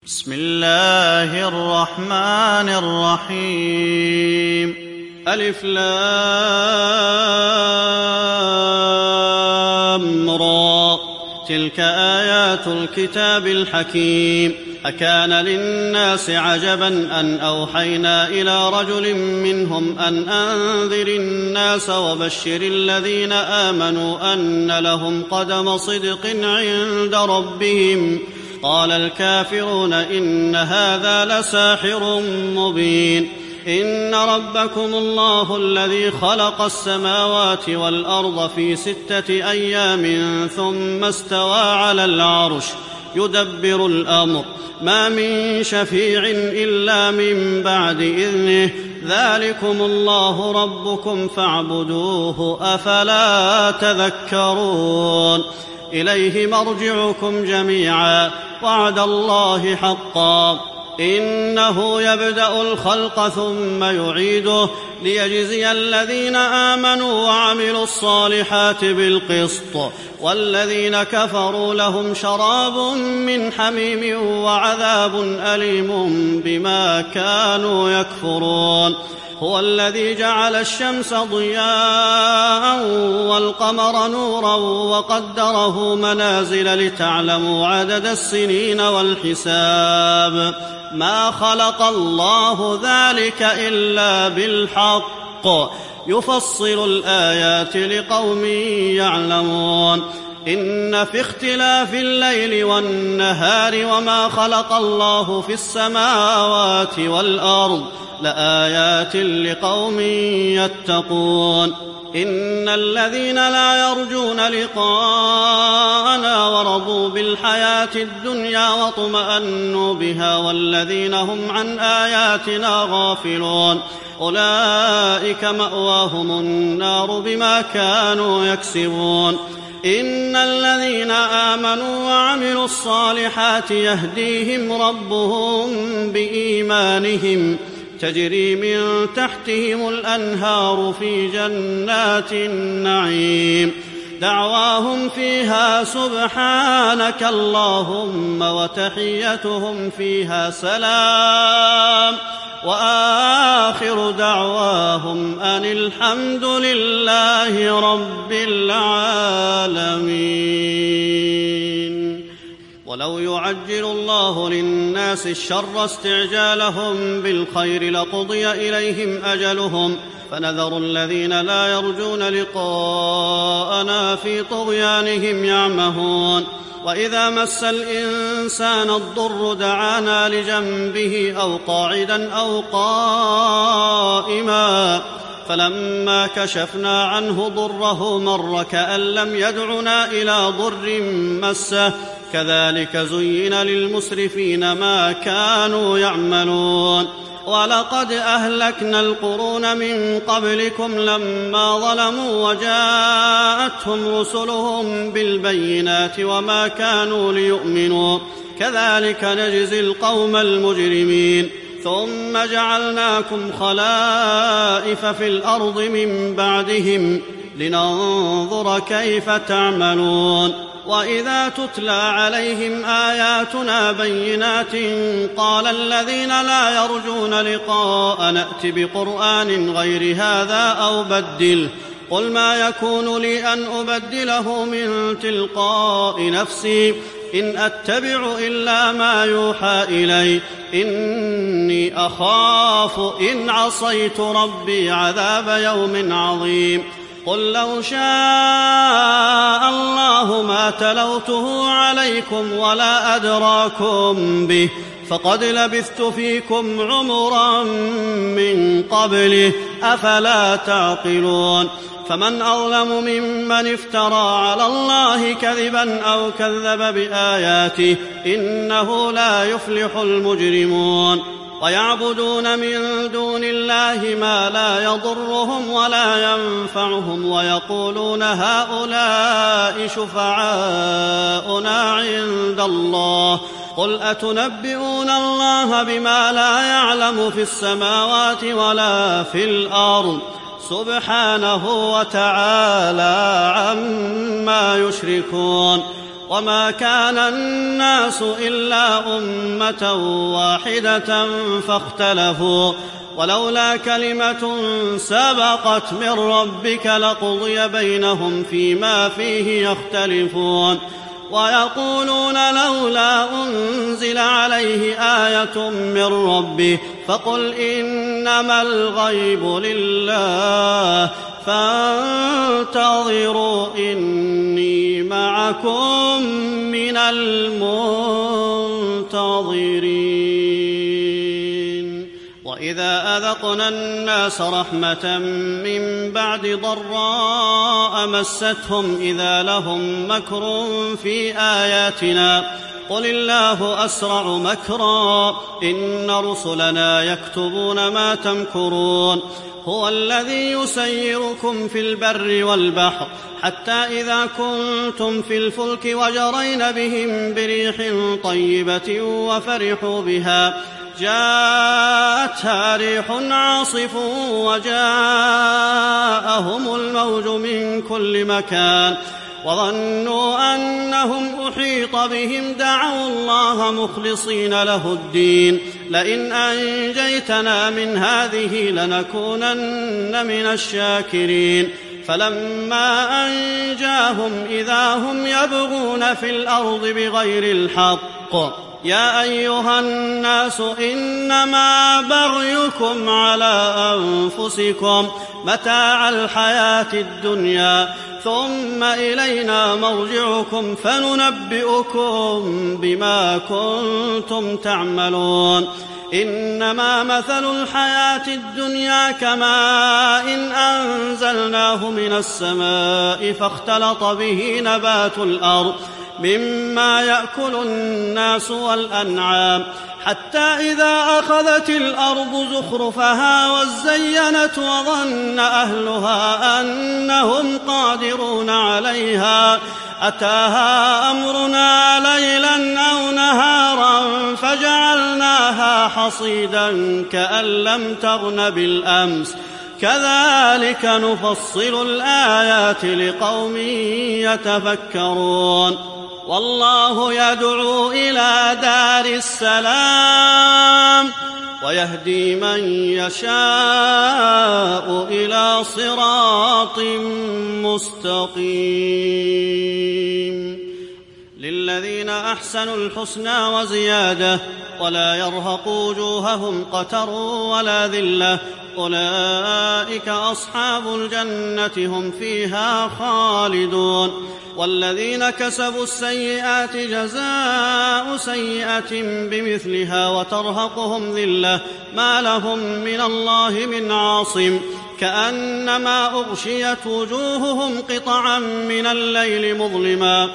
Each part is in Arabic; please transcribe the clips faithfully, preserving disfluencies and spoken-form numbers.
بسم الله الرحمن الرحيم. ألف لام را، تلك آيات الكتاب الحكيم. أكان للناس عجبا أن أوحينا إلى رجل منهم أن أنذر الناس وبشر الذين آمنوا أن لهم قدم صدق عند ربهم. قال الكافرون إن هذا لساحر مبين. إن ربكم الله الذي خلق السماوات والأرض في ستة أيام ثم استوى على العرش يدبر الأمر، ما من شفيع إلا من بعد إذنه، ذلكم الله ربكم فاعبدوه، أفلا تذكرون. إليه مرجعكم جميعا، وعد الله حقا، إنه يبدأ الخلق ثم يعيده ليجزي الذين آمنوا وعملوا الصالحات بالقسط، والذين كفروا لهم شراب من حميم وعذاب أليم بما كانوا يكفرون. هو الذي جعل الشمس ضياء والقمر نورا وقدره منازل لتعلموا عدد السنين والحساب، ما خلق الله ذلك إلا بالحق، يفصل الآيات لقوم يعلمون. إن في اختلاف الليل والنهار وما خلق الله في السماوات والأرض لآيات لقوم يتقون. إن الذين لا يرجون لقاءنا ورضوا بالحياة الدنيا واطمأنوا بها والذين هم عن آياتنا غافلون أولئك مأواهم النار بما كانوا يكسبون. إن الذين آمنوا وعملوا الصالحات يهديهم ربهم بإيمانهم، تجري من تحتهم الأنهار في جنات النعيم، دعواهم فيها سبحانك اللهم وتحيتهم فيها سلام، وآخر دعواهم أن الحمد لله رب العالمين. ولو يعجل الله للناس الشر استعجالهم بالخير لقضي إليهم أجلهم، فنذر الذين لا يرجون لقاءنا في طغيانهم يعمهون. وإذا مس الإنسان الضر دعانا لجنبه أو قاعدا أو قائما، فلما كشفنا عنه ضره مر كأن لم يدعنا إلى ضر مسه، كذلك زين للمسرفين ما كانوا يعملون. ولقد أهلكنا القرون من قبلكم لما ظلموا وجاءتهم رسلهم بالبينات وما كانوا ليؤمنوا، كذلك نجزي القوم المجرمين. ثم جعلناكم خلائف في الأرض من بعدهم لننظر كيف تعملون. وإذا تتلى عليهم آياتنا بينات قال الذين لا يرجون لقاء نأت بقرآن غير هذا أو بدله، قل ما يكون لي أن أبدله من تلقاء نفسي إن أتبع إلا ما يوحى إلي، إني أخاف إن عصيت ربي عذاب يوم عظيم. قل لو شاء الله ما تلوته عليكم ولا أدراكم به، فقد لبثت فيكم عمرا من قبله، أفلا تعقلون. فمن أظلم ممن افترى على الله كذبا أو كذب بآياته، إنه لا يفلح المجرمون. ويعبدون من دون الله ما لا يضرهم ولا ينفعهم ويقولون هؤلاء شفعاؤنا عند الله، قل أتنبئون الله بما لا يعلم في السماوات ولا في الأرض، سبحانه وتعالى عما يشركون. وما كان الناس إلا أمة واحدة فاختلفوا ولولا كلمة سبقت من ربك لقضي بينهم فيما فيه يختلفون ويقولون لولا أنزل عليه آية من ربه فقل إنما الغيب لله فانتظروا إني معكم من المنتظرين وإذا أذقنا الناس رحمة من بعد ضراء مستهم إذا لهم مكر في آياتنا قل الله أسرع مكرا إن رسلنا يكتبون ما تمكرون هو الذي يسيركم في البر والبحر حتى إذا كنتم في الفلك وجرين بهم بريح طيبة وفرحوا بها جاءتها ريح عاصف وجاءهم الموج من كل مكان وظنوا أنهم أحيط بهم دعوا الله مخلصين له الدين لئن أنجيتنا من هذه لنكونن من الشاكرين فلما أنجاهم إذا هم يبغون في الأرض بغير الحق يا أيها الناس إنما بغيكم على أنفسكم متاع الحياة الدنيا ثم إلينا مرجعكم فننبئكم بما كنتم تعملون إنما مثل الحياة الدنيا كماء إن أنزلناه من السماء فاختلط به نبات الأرض مما يأكل الناس والأنعام حتى إذا أخذت الأرض زخرفها وزينت وظن أهلها أنهم قادرون عليها أتاها أمرنا ليلا أو نهارا فجعلناها حصيدا كأن لم تغن بالأمس كذلك نفصل الآيات لقوم يتفكرون والله يدعو إلى دار السلام ويهدي من يشاء إلى صراط مستقيم للذين أحسنوا الحسنى وزيادة ولا يرهق وجوههم قتر ولا ذلة أولئك أصحاب الجنة هم فيها خالدون والذين كسبوا السيئات جزاء سيئة بمثلها وترهقهم ذلة ما لهم من الله من عاصم كأنما أغشيت وجوههم قطعا من الليل مظلما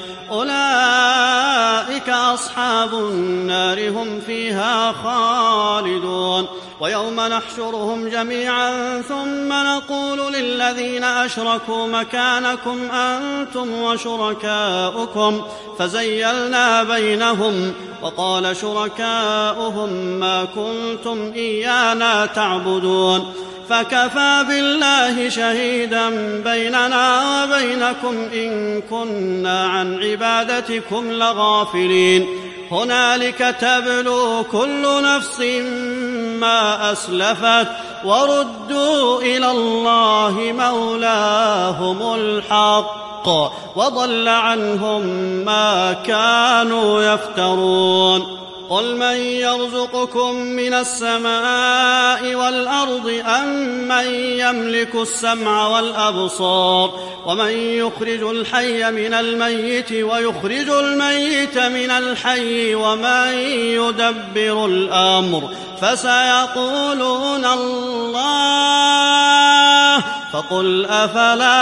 أولئك أصحاب النار هم فيها خالدون ويوم نحشرهم جميعا ثم نقول للذين أشركوا مكانكم أنتم وشركاؤكم فزيلنا بينهم وقال شركاؤهم ما كنتم إيانا تعبدون فكفى بالله شهيدا بيننا وبينكم إن كنا عن عبادتكم لغافلين هنالك تبلو كل نفس ما أسلفت وردوا إلى الله مولاهم الحق وضل عنهم ما كانوا يفترون قل من يرزقكم من السماء والأرض أم من يملك السمع والأبصار ومن يخرج الحي من الميت ويخرج الميت من الحي ومن يدبر الأمر فسيقولون الله فقل أفلا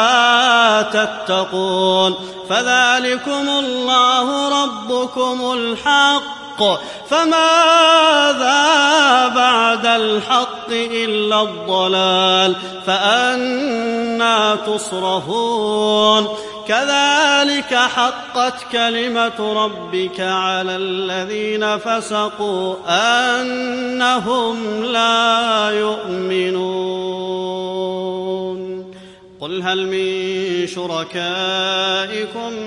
تتقون فذلكم الله ربكم الحق فماذا بعد الحق إلا الضلال فأنى تصرفون كذلك حقت كلمة ربك على الذين فسقوا أنهم لا يؤمنون قل هل من شركائكم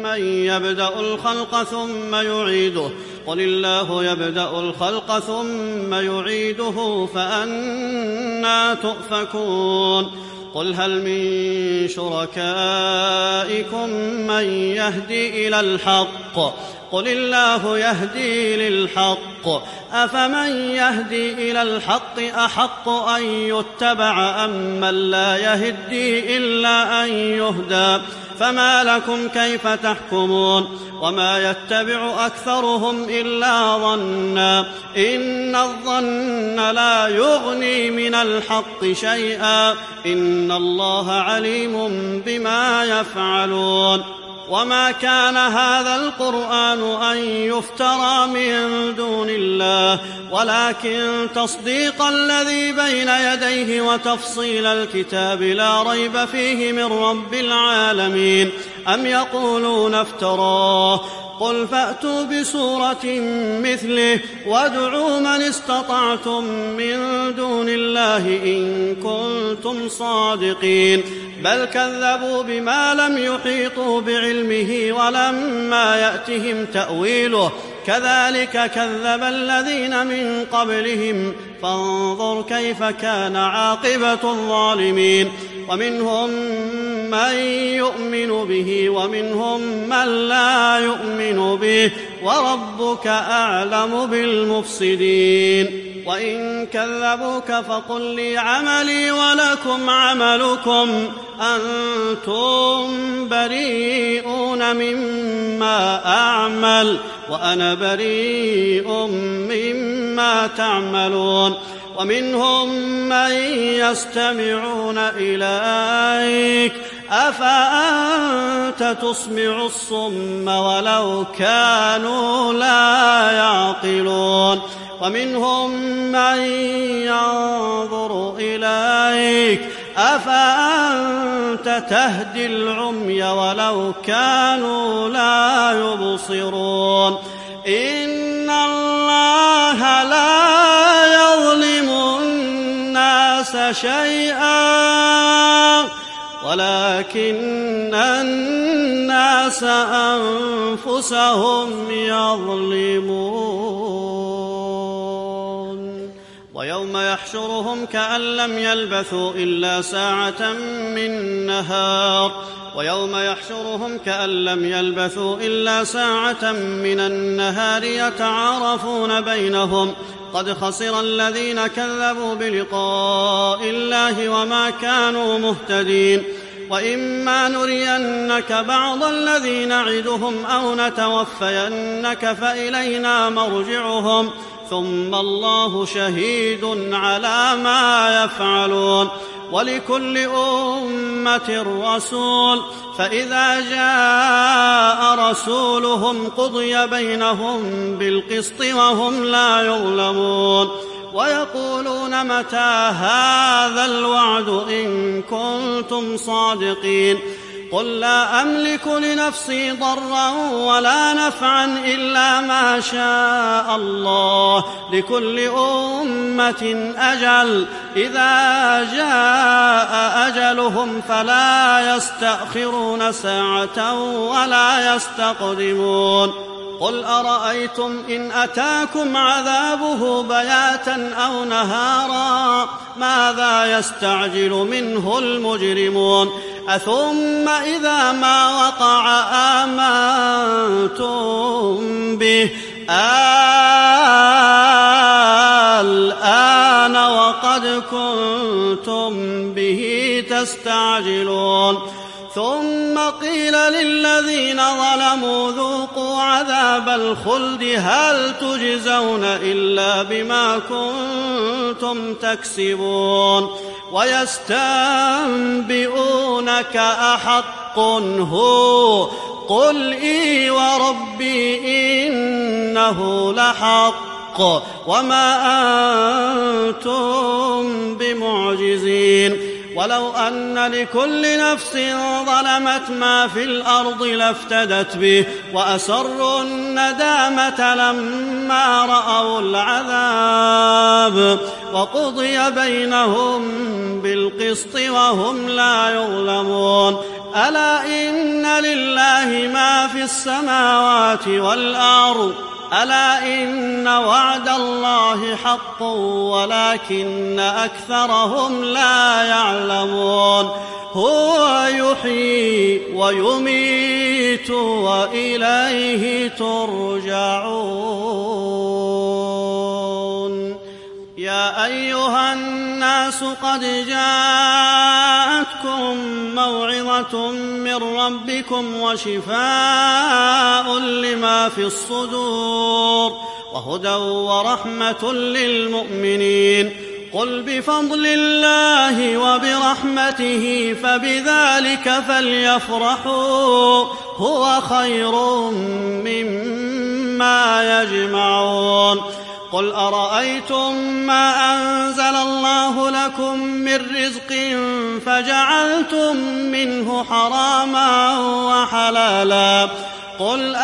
من يبدأ الخلق ثم يعيده قل الله يبدأ الخلق ثم يعيده فأنى تؤفكون قل هل من شركائكم من يهدي إلى الحق قل الله يهدي للحق أفمن يهدي إلى الحق أحق أن يتبع أم من لا يهدي إلا أن يهدى فما لكم كيف تحكمون وما يتبع أكثرهم إلا ظنا إن الظن لا يغني من الحق شيئا إن الله عليم بما يفعلون وما كان هذا القرآن أن يفترى من دون الله ولكن تصديق الذي بين يديه وتفصيل الكتاب لا ريب فيه من رب العالمين أم يقولون افتراه قل فأتوا بسورة مثله وادعوا من استطعتم من دون الله إن كنتم صادقين بل كذبوا بما لم يحيطوا بعلمه ولما يأتهم تأويله كذلك كذب الذين من قبلهم فانظر كيف كان عاقبة الظالمين ومنهم من يؤمن به ومنهم من لا يؤمن به وربك أعلم بالمفسدين وإن كذبوك فقل لي عملي ولكم عملكم أنتم بريئون مما أعمل وأنا بريء مما تعملون ومنهم من يستمعون إليك أفأنت تسمع الصم ولو كانوا لا يعقلون ومنهم من ينظر إليك أفأنت تهدي العمي ولو كانوا لا يبصرون إن الله لا يظلم الناس شيئا ولكن الناس أنفسهم يظلمون ويوم يحشرهم كأن لم يلبثوا إلا ساعة من نهار ويوم يحشرهم كأن لم يلبثوا إلا ساعة من النهار يتعارفون بينهم قد خسر الذين كذبوا بلقاء الله وما كانوا مهتدين وإما نرينك بعض الذي نعدهم أو نتوفينك فإلينا مرجعهم ثم الله شهيد على ما يفعلون ولكل أمة رسول فإذا جاء رسولهم قضي بينهم بالقسط وهم لا يظلمون ويقولون متى هذا الوعد إن كنتم صادقين قل لا أملك لنفسي ضرا ولا نفعا إلا ما شاء الله لكل أمة أجل إذا جاء أجلهم فلا يستأخرون ساعة ولا يستقدمون قل أرأيتم إن أتاكم عذابه بياتا أو نهارا ماذا يستعجل منه المجرمون أثم إذا ما وقع آمنتم به الآن وقد كنتم به تستعجلون ثم قيل للذين ظلموا ذوقوا عذاب الخلد هل تجزون إلا بما كنتم تكسبون ويستنبئونك أحق هو قل إي وربي إنه لحق وما أنتم بمعجزين ولو أن لكل نفس ظلمت ما في الأرض لافتدت به وأسروا الندامة لما رأوا العذاب وقضي بينهم بالقسط وهم لا يظلمون ألا إن لله ما في السماوات والأرض ألا إن وعد الله حق ولكن أكثرهم لا يعلمون هو يحيي ويميت وإليه ترجعون يا أيها الناس قد جاءتكم موعظة من ربكم وشفاء لما في الصدور وهدى ورحمة للمؤمنين قل بفضل الله وبرحمته فبذلك فليفرحوا هو خير مما يجمعون قل أرأيتم ما أنزل الله لكم من رزق فجعلتم منه حراما وحلالا قل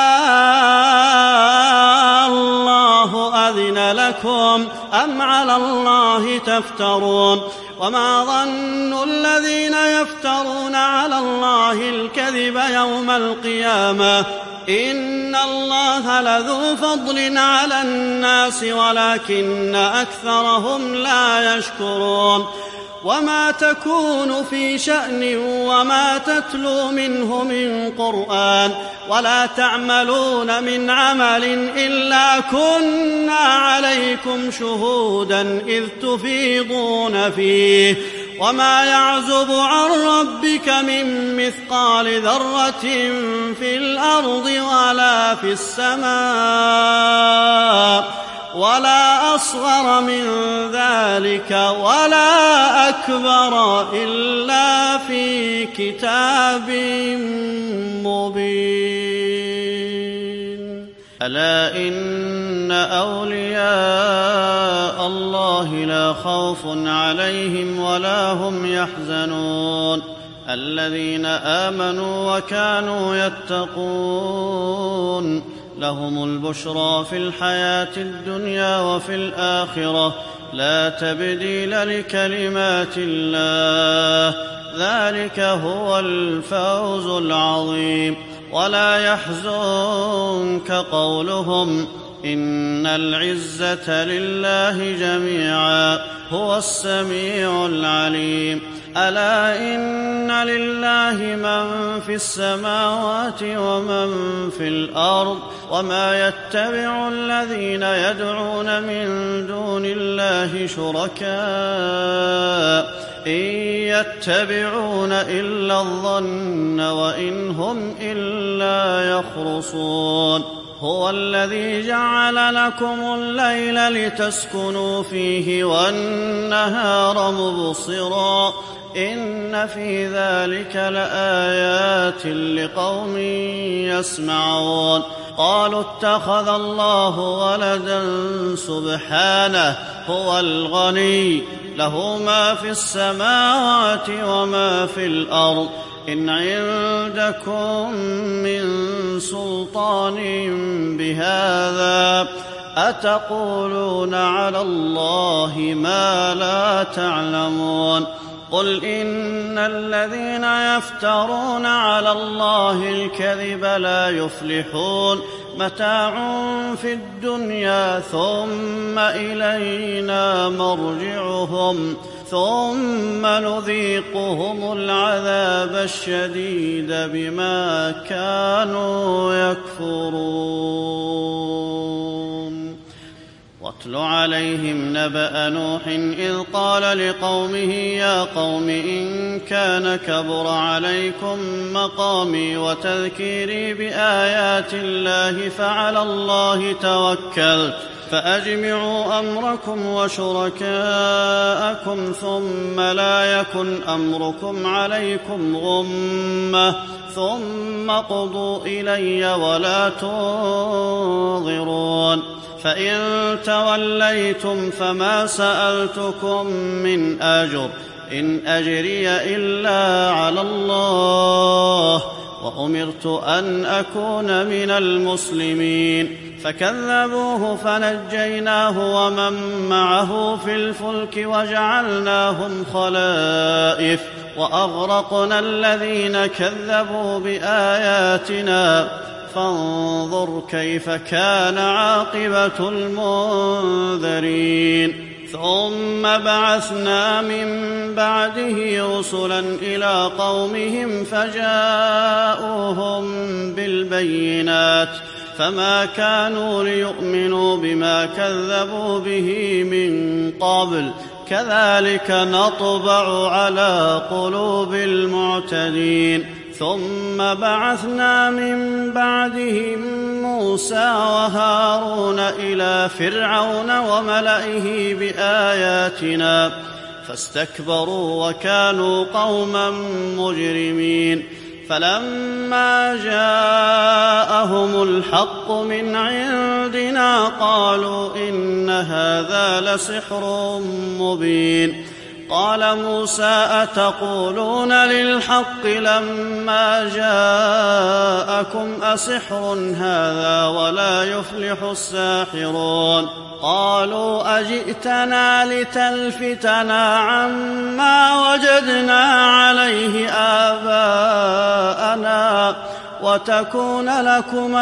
الله أذن لكم أم على الله تفترون وما ظن الذين يفترون على الله الكذب يوم القيامة إن الله لذو فضل على الناس ولكن أكثرهم لا يشكرون وما تكون في شأن وما تتلو منه من قرآن ولا تعملون من عمل إلا كنا عليكم شهودا إذ تفيضون فيه وما يعزب عن ربك من مثقال ذرة في الأرض ولا في السماء ولا أصغر من ذلك ولا أكبر إلا في كتاب مبين ألا إن أولياء الله لا خوف عليهم ولا هم يحزنون الذين آمنوا وكانوا يتقون لهم البشرى في الحياة الدنيا وفي الآخرة لا تبديل لكلمات الله ذلك هو الفوز العظيم ولا يحزنك قولهم إن العزة لله جميعا هو السميع العليم ألا إن لله من في السماوات ومن في الأرض وما يتبع الذين يدعون من دون الله شركاء إن يتبعون إلا الظن وإن هم إلا يخرصون هو الذي جعل لكم الليل لتسكنوا فيه والنهار مبصرا إن في ذلك لآيات لقوم يسمعون قالوا اتخذ الله ولدا سبحانه هو الغني له ما في السماوات وما في الأرض إن عندكم من سلطان بهذا أتقولون على الله ما لا تعلمون قل إن الذين يفترون على الله الكذب لا يفلحون متاع في الدنيا ثم إلينا مرجعهم ثم نذيقهم العذاب الشديد بما كانوا يكفرون واتل عليهم نبأ نوح إذ قال لقومه يا قوم إن كان كبر عليكم مقامي وتذكيري بآيات الله فعلى الله توكلت فأجمعوا أمركم وشركاءكم ثم لا يكن أمركم عليكم غمة ثم قضوا إلي ولا تنظرون فإن توليتم فما سألتكم من أجر إن أجري إلا على الله وأمرت أن أكون من المسلمين فكذبوه فنجيناه ومن معه في الفلك وجعلناهم خلائف وأغرقنا الذين كذبوا بآياتنا فانظر كيف كان عاقبة المنذرين ثم بعثنا من بعده رسلا إلى قومهم فجاءوهم بالبينات فما كانوا ليؤمنوا بما كذبوا به من قبل كذلك نطبع على قلوب المعتدين ثم بعثنا من بعدهم موسى وهارون إلى فرعون وملئه بآياتنا فاستكبروا وكانوا قوما مجرمين فلما جاءهم الحق من عندنا قالوا إن هذا لسحر مبين قال موسى أتقولون للحق لما جاءكم أسحر هذا ولا يفلح الساحرون قالوا أجئتنا لتلفتنا عما وجدنا عليه آباءنا وتكون لكما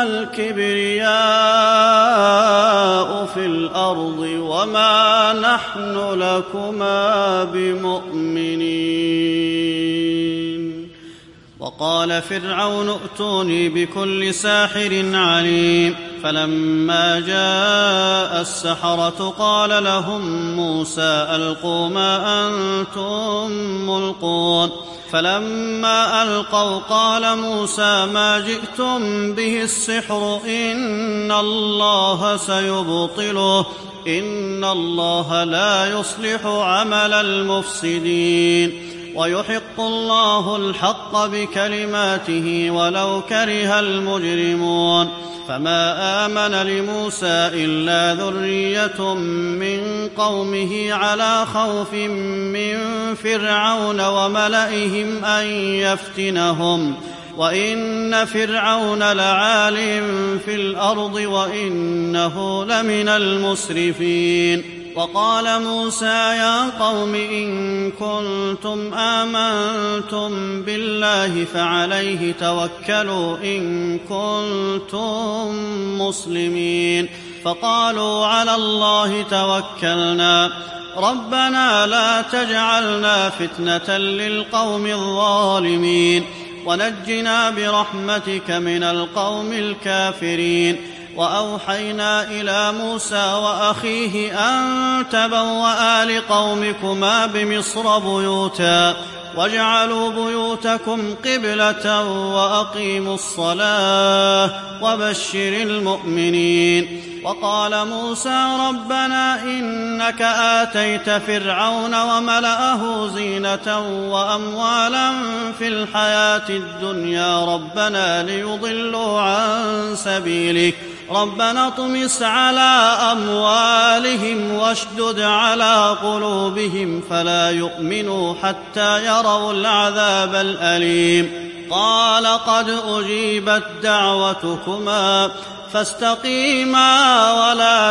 الكبرياء في الأرض وما نحن لكما بمؤمنين وقال فرعون ائتوني بكل ساحر عليم فلما جاء السحرة قال لهم موسى ألقوا ما أنتم ملقون فلما ألقوا قال موسى ما جئتم به السحر إن الله سيبطله إن الله لا يصلح عمل المفسدين ويحق الله الحق بكلماته ولو كره المجرمون فما آمن لموسى إلا ذرية من قومه على خوف من فرعون وملئهم أن يفتنهم وإن فرعون لعال في الأرض وإنه لمن المسرفين وقال موسى يا قوم إن كنتم آمنتم بالله فعليه توكلوا إن كنتم مسلمين فقالوا على الله توكلنا ربنا لا تجعلنا فتنة للقوم الظالمين ونجنا برحمتك من القوم الكافرين وأوحينا إلى موسى وأخيه أن تبوأ لقومكما بمصر بيوتا واجعلوا بيوتكم قبلة وأقيموا الصلاة وبشر المؤمنين وقال موسى ربنا إنك آتيت فرعون وملأه زينة وأموالا في الحياة الدنيا ربنا ليضلوا عن سبيلك ربنا اطمس على أموالهم واشدد على قلوبهم فلا يؤمنوا حتى يروا العذاب الأليم قال قد أجيبت دعوتكما فاستقيما ولا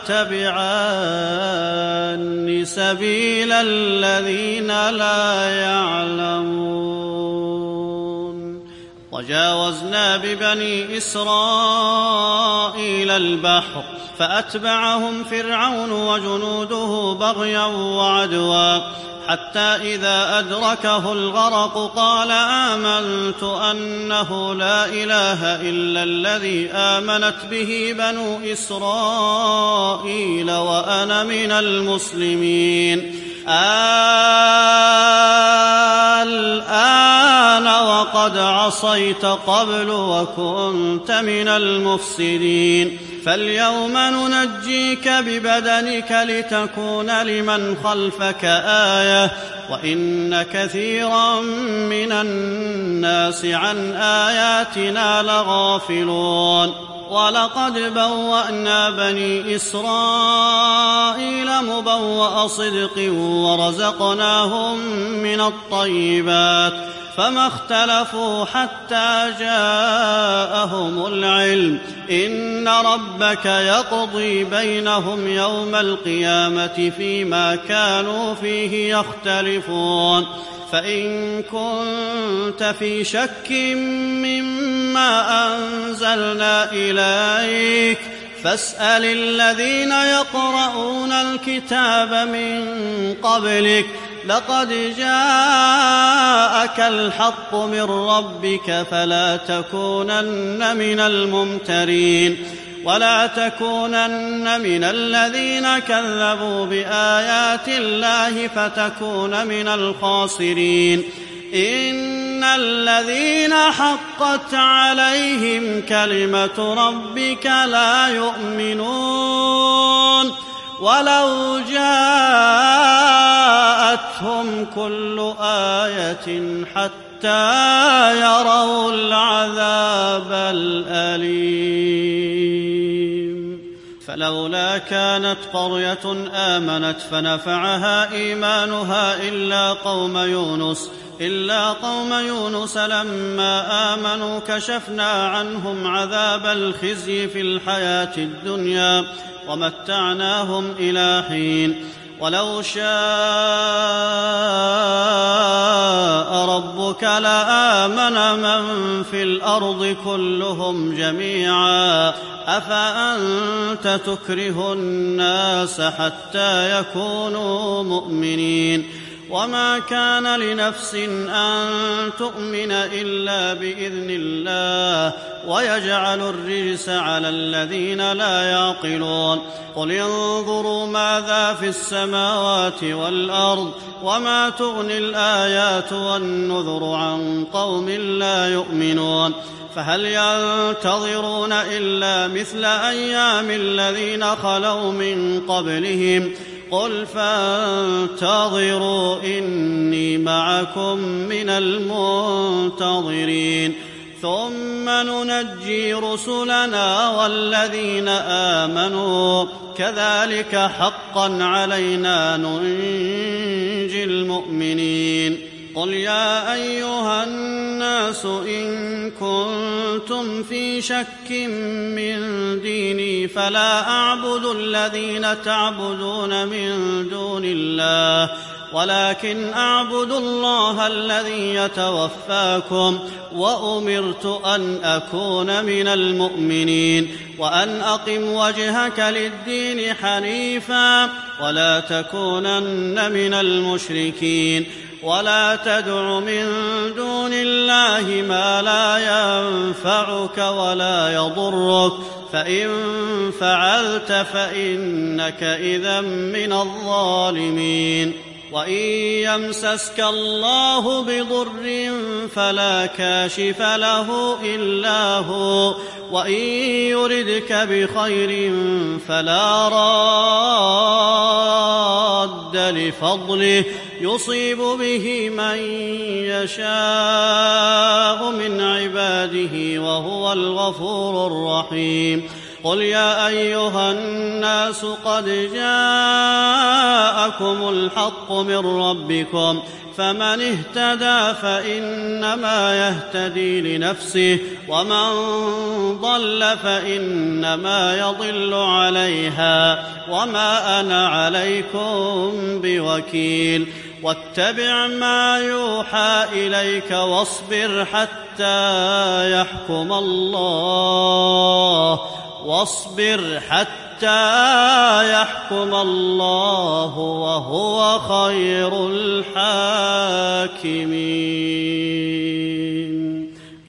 تتبعان سبيل الذين لا يعلمون وجاوزنا ببني إسرائيل البحر فأتبعهم فرعون وجنوده بغيا وعدوا حتى إذا أدركه الغرق قال آمنت أنه لا إله إلا الذي آمنت به بنو إسرائيل وأنا من المسلمين الآن وقد عصيت قبل وكنت من المفسدين فاليوم ننجيك ببدنك لتكون لمن خلفك آية وإن كثيرا من الناس عن آياتنا لغافلون ولقد بوأنا بني إسرائيل إسرائيل مبوأ صدق ورزقناهم من الطيبات فما اختلفوا حتى جاءهم العلم إن ربك يقضي بينهم يوم القيامة فيما كانوا فيه يختلفون فإن كنت في شك مما أنزلنا إليك فاسأل الذين يقرؤون الكتاب من قبلك لقد جاءك الحق من ربك فلا تكونن من الممترين ولا تكونن من الذين كذبوا بآيات الله فتكون من الخاسرين إن الذين حقت عليهم كلمة ربك لا يؤمنون ولو جاءتهم كل آية حتى يروا العذاب الأليم فلولا كانت قرية آمنت فنفعها إيمانها إلا قوم يونس إلا قوم يونس لما آمنوا كشفنا عنهم عذاب الخزي في الحياة الدنيا ومتعناهم إلى حين ولو شاء ربك لآمن من في الأرض كلهم جميعا أفأنت تكره الناس حتى يكونوا مؤمنين وما كان لنفس أن تؤمن إلا بإذن الله ويجعل الرجس على الذين لا يعقلون قل انظروا ماذا في السماوات والأرض وما تغني الآيات والنذر عن قوم لا يؤمنون فهل ينتظرون إلا مثل أيام الذين خلوا من قبلهم قل فانتظروا إني معكم من المنتظرين ثم ننجي رسلنا والذين آمنوا كذلك حقا علينا ننجي المؤمنين قل يا أيها الناس إن كنتم في شك من ديني فلا أعبد الذين تعبدون من دون الله ولكن أعبد الله الذي يتوفاكم وأمرت أن أكون من المؤمنين وأن أقم وجهك للدين حنيفا ولا تكونن من المشركين ولا تدع من دون الله ما لا ينفعك ولا يضرك فإن فعلت فإنك إذا من الظالمين وإن يمسسك الله بضر فلا كاشف له إلا هو وإن يردك بخير فلا راد لفضله يصيب به من يشاء من عباده وهو الغفور الرحيم قل يا أيها الناس قد جاءكم الحق من ربكم فمن اهتدى فإنما يهتدي لنفسه ومن ضل فإنما يضل عليها وما أنا عليكم بوكيل واتبع ما يوحى إليك واصبر حتى يحكم الله واصبر حتى يحكم الله وهو خير الحاكمين.